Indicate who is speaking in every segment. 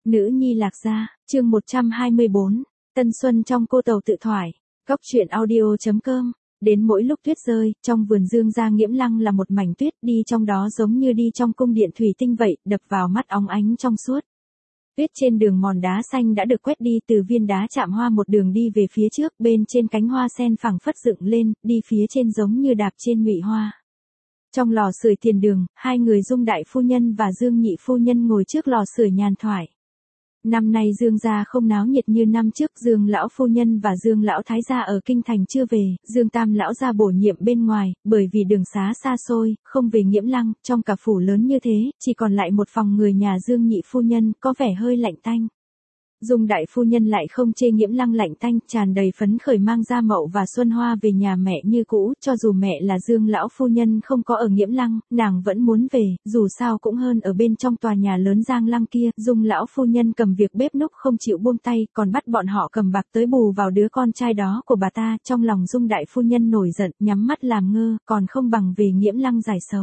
Speaker 1: Nữ nhi Lạc Gia, chương 124, Tân Xuân trong cô tàu tự thoại, góc truyện audio.com. Đến mỗi lúc tuyết rơi, trong vườn Dương gia Nghiễm Lăng là một mảnh tuyết, đi trong đó giống như đi trong cung điện thủy tinh vậy, đập vào mắt óng ánh trong suốt. Tuyết trên đường mòn đá xanh đã được quét đi, từ viên đá chạm hoa một đường đi về phía trước, bên trên cánh hoa sen phẳng phất dựng lên, đi phía trên giống như đạp trên nhụy hoa. Trong lò sưởi tiền đường, hai người Dung đại phu nhân và Dương nhị phu nhân ngồi trước lò sưởi nhàn thoại. Năm nay Dương gia không náo nhiệt như năm trước, Dương lão phu nhân và Dương lão thái gia ở kinh thành chưa về, Dương tam lão gia bổ nhiệm bên ngoài, bởi vì đường xá xa xôi, không về Nghiễm Lăng, trong cả phủ lớn như thế, chỉ còn lại một phòng người nhà Dương nhị phu nhân, có vẻ hơi lạnh tanh. Dung đại phu nhân lại không chê Nghiễm Lăng lạnh tanh, tràn đầy phấn khởi mang Gia Mậu và Xuân Hoa về nhà mẹ như cũ, cho dù mẹ là Dương lão phu nhân không có ở Nghiễm Lăng, nàng vẫn muốn về, dù sao cũng hơn ở bên trong tòa nhà lớn Giang Lăng kia. Dung lão phu nhân cầm việc bếp núc không chịu buông tay, còn bắt bọn họ cầm bạc tới bù vào đứa con trai đó của bà ta. Trong lòng Dung đại phu nhân nổi giận, nhắm mắt làm ngơ, còn không bằng về Nghiễm Lăng giải sầu.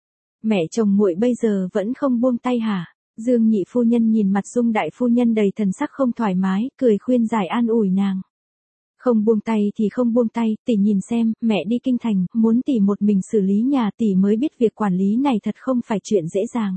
Speaker 1: Mẹ chồng muội bây giờ vẫn không buông tay hả? Dương nhị phu nhân nhìn mặt Dung đại phu nhân đầy thần sắc không thoải mái, cười khuyên giải an ủi nàng. Không buông tay thì không buông tay, tỷ nhìn xem, mẹ đi kinh thành, muốn tỷ một mình xử lý nhà, tỷ mới biết việc quản lý này thật không phải chuyện dễ dàng.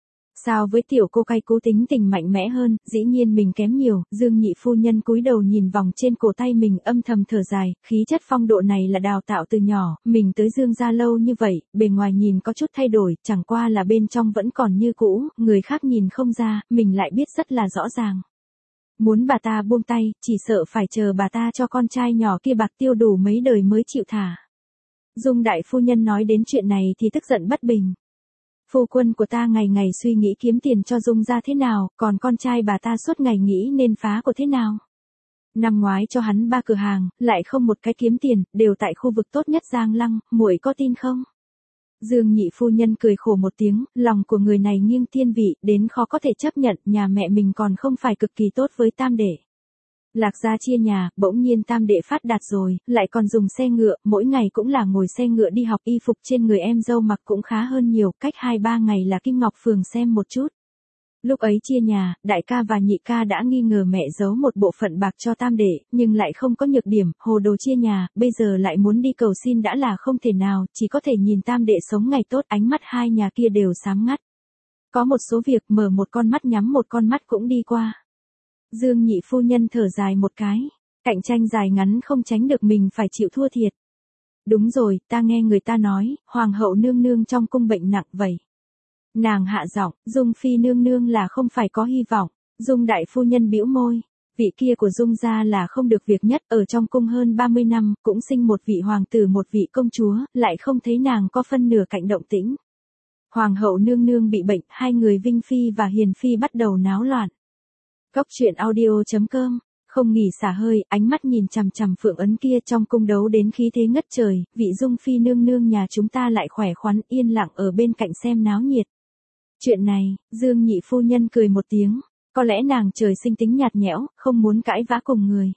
Speaker 1: Sao với tiểu cô cay cú tính tình mạnh mẽ hơn, dĩ nhiên mình kém nhiều. Dương nhị phu nhân cúi đầu nhìn vòng trên cổ tay mình, âm thầm thở dài, khí chất phong độ này là đào tạo từ nhỏ, mình tới Dương gia lâu như vậy, bề ngoài nhìn có chút thay đổi, chẳng qua là bên trong vẫn còn như cũ, người khác nhìn không ra, mình lại biết rất là rõ ràng. Muốn bà ta buông tay, chỉ sợ phải chờ bà ta cho con trai nhỏ kia bạc tiêu đủ mấy đời mới chịu thả. Dung đại phu nhân nói đến chuyện này thì tức giận bất bình. Phu quân của ta ngày ngày suy nghĩ kiếm tiền cho Dung gia thế nào, còn con trai bà ta suốt ngày nghĩ nên phá của thế nào. Năm ngoái cho hắn 3 cửa hàng, lại không một cái kiếm tiền, đều tại khu vực tốt nhất Giang Lăng, muội có tin không? Dương nhị phu nhân cười khổ một tiếng, lòng của người này nghiêng thiên vị, đến khó có thể chấp nhận, nhà mẹ mình còn không phải cực kỳ tốt với tam đệ. Lạc gia chia nhà, bỗng nhiên tam đệ phát đạt rồi, lại còn dùng xe ngựa, mỗi ngày cũng là ngồi xe ngựa đi học, y phục trên người em dâu mặc cũng khá hơn nhiều, cách 2-3 ngày là Kim Ngọc Phường xem một chút. Lúc ấy chia nhà, đại ca và nhị ca đã nghi ngờ mẹ giấu một bộ phận bạc cho tam đệ, nhưng lại không có nhược điểm, hồ đồ chia nhà, bây giờ lại muốn đi cầu xin đã là không thể nào, chỉ có thể nhìn tam đệ sống ngày tốt, ánh mắt hai nhà kia đều sáng ngắt. Có một số việc mở một con mắt nhắm một con mắt cũng đi qua. Dương nhị phu nhân thở dài một cái, cạnh tranh dài ngắn không tránh được mình phải chịu thua thiệt. Đúng rồi, ta nghe người ta nói, hoàng hậu nương nương trong cung bệnh nặng vậy. Nàng hạ giọng, Dung phi nương nương là không phải có hy vọng. Dung đại phu nhân bĩu môi, vị kia của Dung gia là không được việc nhất, ở trong cung hơn 30 năm, cũng sinh một vị hoàng tử một vị công chúa, lại không thấy nàng có phân nửa cạnh động tĩnh. Hoàng hậu nương nương bị bệnh, hai người Vinh phi và Hiền phi bắt đầu náo loạn. Góc truyện audio.com, không nghỉ xả hơi, ánh mắt nhìn chằm chằm Phượng Ấn kia, trong cung đấu đến khí thế ngất trời, vị Dung phi nương nương nhà chúng ta lại khỏe khoắn yên lặng ở bên cạnh xem náo nhiệt. Chuyện này, Dương nhị phu nhân cười một tiếng, có lẽ nàng trời sinh tính nhạt nhẽo, không muốn cãi vã cùng người.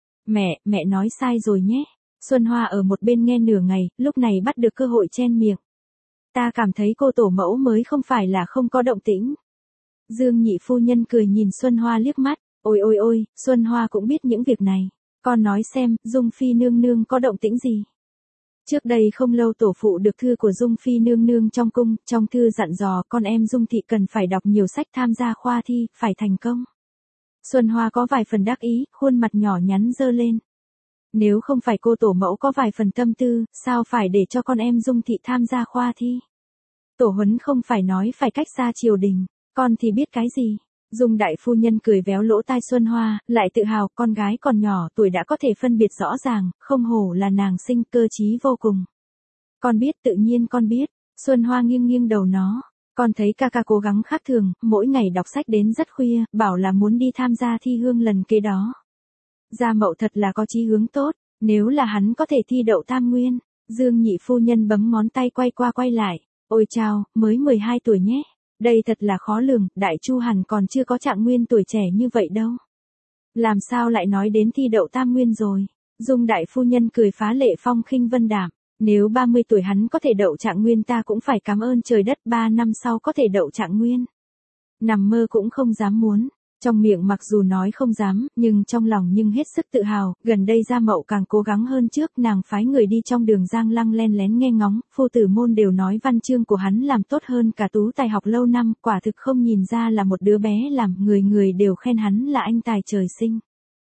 Speaker 1: Mẹ nói sai rồi nhé. Xuân Hoa ở một bên nghe nửa ngày, lúc này bắt được cơ hội chen miệng. Ta cảm thấy cô tổ mẫu mới không phải là không có động tĩnh. Dương nhị phu nhân cười nhìn Xuân Hoa liếc mắt, ôi, Xuân Hoa cũng biết những việc này. Con nói xem, Dung phi nương nương có động tĩnh gì? Trước đây không lâu tổ phụ được thư của Dung phi nương nương trong cung, trong thư dặn dò con em Dung thị cần phải đọc nhiều sách tham gia khoa thi, phải thành công. Xuân Hoa có vài phần đắc ý, khuôn mặt nhỏ nhắn dơ lên. Nếu không phải cô tổ mẫu có vài phần tâm tư, sao phải để cho con em Dung thị tham gia khoa thi? Tổ huấn không phải nói phải cách xa triều đình, con thì biết cái gì? Dung đại phu nhân cười véo lỗ tai Xuân Hoa, lại tự hào, con gái còn nhỏ tuổi đã có thể phân biệt rõ ràng, không hổ là nàng sinh, cơ trí vô cùng. Con biết, tự nhiên con biết. Xuân Hoa nghiêng đầu nó, con thấy ca ca cố gắng khác thường, mỗi ngày đọc sách đến rất khuya, bảo là muốn đi tham gia thi hương lần kế đó. Gia Mậu thật là có chí hướng tốt, nếu là hắn có thể thi đậu tam nguyên. Dương nhị phu nhân bấm ngón tay quay qua quay lại, ôi chao, mới 12 tuổi nhé. Đây thật là khó lường, Đại Chu hẳn còn chưa có trạng nguyên tuổi trẻ như vậy đâu. Làm sao lại nói đến thi đậu tam nguyên rồi? Dung đại phu nhân cười phá lệ phong khinh vân đạm, nếu 30 tuổi hắn có thể đậu trạng nguyên ta cũng phải cảm ơn trời đất, 3 năm sau có thể đậu trạng nguyên. Nằm mơ cũng không dám muốn. Trong miệng mặc dù nói không dám, nhưng trong lòng nhưng hết sức tự hào, gần đây Gia Mậu càng cố gắng hơn trước, nàng phái người đi trong đường Giang Lăng len lén nghe ngóng, phu tử môn đều nói văn chương của hắn làm tốt hơn cả Tú Tài học lâu năm, quả thực không nhìn ra là một đứa bé làm, người người đều khen hắn là anh tài trời sinh.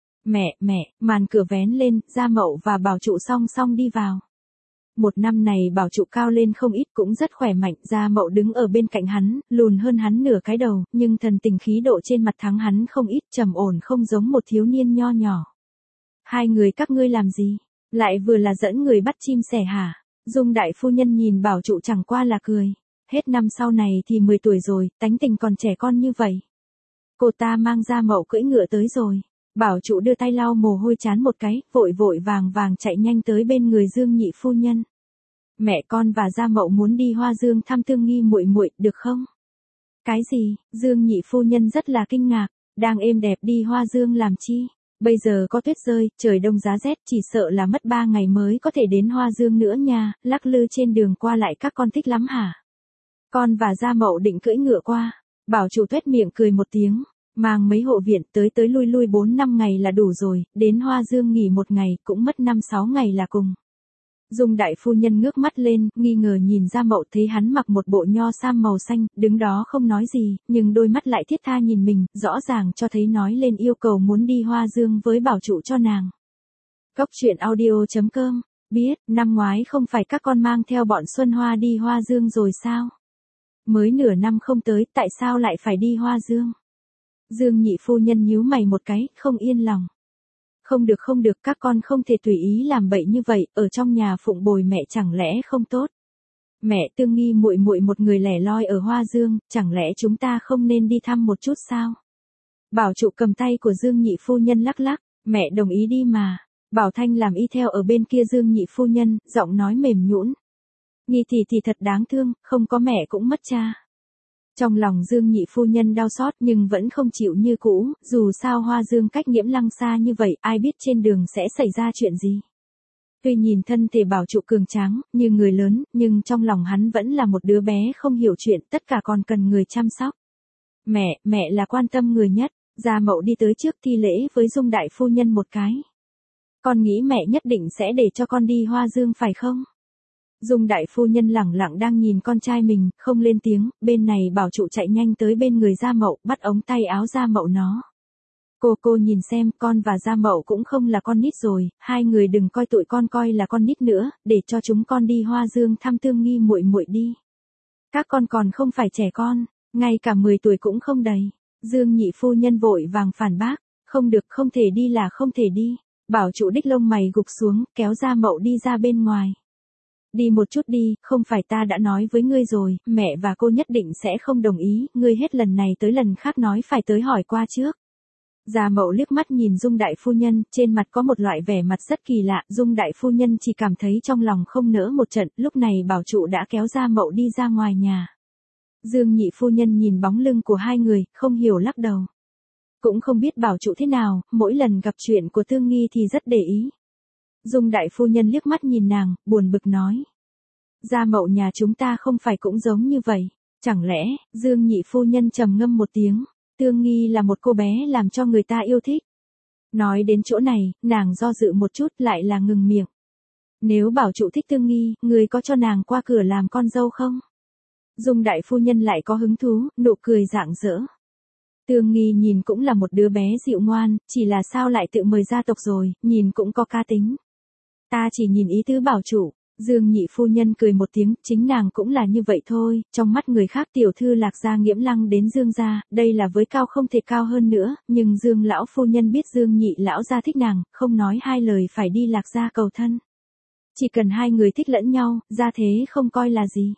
Speaker 1: Mẹ, màn cửa vén lên, Gia Mậu và Bảo Trụ song song đi vào. Một năm này Bảo Trụ cao lên không ít, cũng rất khỏe mạnh, Gia Mậu đứng ở bên cạnh hắn, lùn hơn hắn nửa cái đầu, nhưng thần tình khí độ trên mặt thắng hắn không ít, trầm ổn không giống một thiếu niên nho nhỏ. Hai người các ngươi làm gì? Lại vừa là dẫn người bắt chim sẻ hả? Dung đại phu nhân nhìn Bảo Trụ chẳng qua là cười. Hết năm sau này thì 10 tuổi rồi, tánh tình còn trẻ con như vậy. Cô ta mang Gia Mậu cưỡi ngựa tới rồi. Bảo Trụ đưa tay lau mồ hôi trán một cái, vội vàng chạy nhanh tới bên người Dương nhị phu nhân. Mẹ con và Gia Mậu muốn đi Hoa Dương thăm Tương Nghi muội muội, được không? Cái gì? Dương nhị phu nhân rất là kinh ngạc, đang êm đẹp đi Hoa Dương làm chi? Bây giờ có tuyết rơi, trời đông giá rét, chỉ sợ là mất 3 ngày mới có thể đến Hoa Dương nữa nha, lắc lư trên đường qua lại các con thích lắm hả? Con và Gia Mậu định cưỡi ngựa qua. Bảo Trụ tuét miệng cười một tiếng. Mang mấy hộ viện tới lui 4-5 ngày là đủ rồi, đến Hoa Dương nghỉ 1 ngày, cũng mất 5-6 ngày là cùng. Dung đại phu nhân ngước mắt lên, nghi ngờ nhìn Gia Mậu, thấy hắn mặc một bộ nho sam màu xanh, đứng đó không nói gì, nhưng đôi mắt lại thiết tha nhìn mình, rõ ràng cho thấy nói lên yêu cầu muốn đi Hoa Dương với Bảo Trụ cho nàng. Cốc truyện audio.com, biết, năm ngoái không phải các con mang theo bọn Xuân Hoa đi Hoa Dương rồi sao? Mới nửa năm không tới, tại sao lại phải đi Hoa Dương? Dương nhị phu nhân nhíu mày một cái, không yên lòng. Không được, các con không thể tùy ý làm bậy như vậy, ở trong nhà phụng bồi mẹ chẳng lẽ không tốt. Mẹ, Tương Nghi muội muội một người lẻ loi ở Hoa Dương, chẳng lẽ chúng ta không nên đi thăm một chút sao? Bảo Trụ cầm tay của Dương nhị phu nhân lắc lắc, mẹ đồng ý đi mà. Bảo Thanh làm y theo ở bên kia Dương nhị phu nhân, giọng nói mềm nhũn. Nghi thì thật đáng thương, không có mẹ cũng mất cha. Trong lòng Dương nhị phu nhân đau xót nhưng vẫn không chịu như cũ, dù sao Hoa Dương cách Nghiễm Lăng xa như vậy, ai biết trên đường sẽ xảy ra chuyện gì. Tuy nhìn thân thể Bảo Trụ cường tráng, như người lớn, nhưng trong lòng hắn vẫn là một đứa bé không hiểu chuyện, tất cả còn cần người chăm sóc. Mẹ là quan tâm người nhất. Gia Mậu đi tới trước thi lễ với Dung đại phu nhân một cái. Con nghĩ mẹ nhất định sẽ để cho con đi Hoa Dương phải không? Dung đại phu nhân lẳng lặng đang nhìn con trai mình, không lên tiếng, bên này Bảo Trụ chạy nhanh tới bên người Gia Mậu, bắt ống tay áo Gia Mậu nó. Cô nhìn xem, con và Gia Mậu cũng không là con nít rồi, hai người đừng coi tụi con coi là con nít nữa, để cho chúng con đi Hoa Dương thăm Tương Nghi muội muội đi. Các con còn không phải trẻ con, ngay cả 10 tuổi cũng không đầy. Dương nhị phu nhân vội vàng phản bác, không được, không thể đi là không thể đi. Bảo Trụ đích lông mày gục xuống, kéo Gia Mậu đi ra bên ngoài. Đi một chút đi, không phải ta đã nói với ngươi rồi, mẹ và cô nhất định sẽ không đồng ý, ngươi hết lần này tới lần khác nói phải tới hỏi qua trước. Gia Mậu liếc mắt nhìn Dung đại phu nhân, trên mặt có một loại vẻ mặt rất kỳ lạ, Dung đại phu nhân chỉ cảm thấy trong lòng không nỡ một trận, lúc này Bảo Trụ đã kéo Gia Mậu đi ra ngoài nhà. Dương nhị phu nhân nhìn bóng lưng của hai người, không hiểu lắc đầu. Cũng không biết Bảo Trụ thế nào, mỗi lần gặp chuyện của Tương Nghi thì rất để ý. Dung đại phu nhân liếc mắt nhìn nàng, buồn bực nói. Gia Mậu nhà chúng ta không phải cũng giống như vậy, chẳng lẽ, Dương nhị phu nhân trầm ngâm một tiếng, Tương Nghi là một cô bé làm cho người ta yêu thích. Nói đến chỗ này, nàng do dự một chút lại là ngừng miệng. Nếu Bảo Trụ thích Tương Nghi, người có cho nàng qua cửa làm con dâu không? Dung đại phu nhân lại có hứng thú, nụ cười rạng rỡ. Tương Nghi nhìn cũng là một đứa bé dịu ngoan, chỉ là sao lại tự mời gia tộc rồi, nhìn cũng có cá tính. Ta chỉ nhìn ý tứ Bảo Trụ. Dương nhị phu nhân cười một tiếng, chính nàng cũng là như vậy thôi, trong mắt người khác tiểu thư Lạc gia Nghiễm Lăng đến Dương gia, đây là với cao không thể cao hơn nữa, nhưng Dương lão phu nhân biết Dương nhị lão gia thích nàng, không nói hai lời phải đi Lạc gia cầu thân. Chỉ cần hai người thích lẫn nhau, gia thế không coi là gì.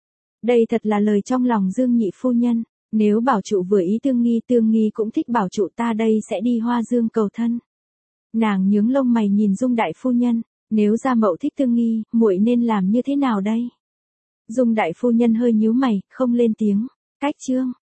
Speaker 1: Đây thật là lời trong lòng Dương nhị phu nhân, nếu Bảo Trụ vừa ý Tương Nghi cũng thích Bảo Trụ, ta đây sẽ đi Hoa Dương cầu thân. Nàng nhướng lông mày nhìn Dung đại phu nhân. Nếu Gia Mậu thích Tương Nghi, muội nên làm như thế nào đây? Dung đại phu nhân hơi nhíu mày, không lên tiếng. Cách chương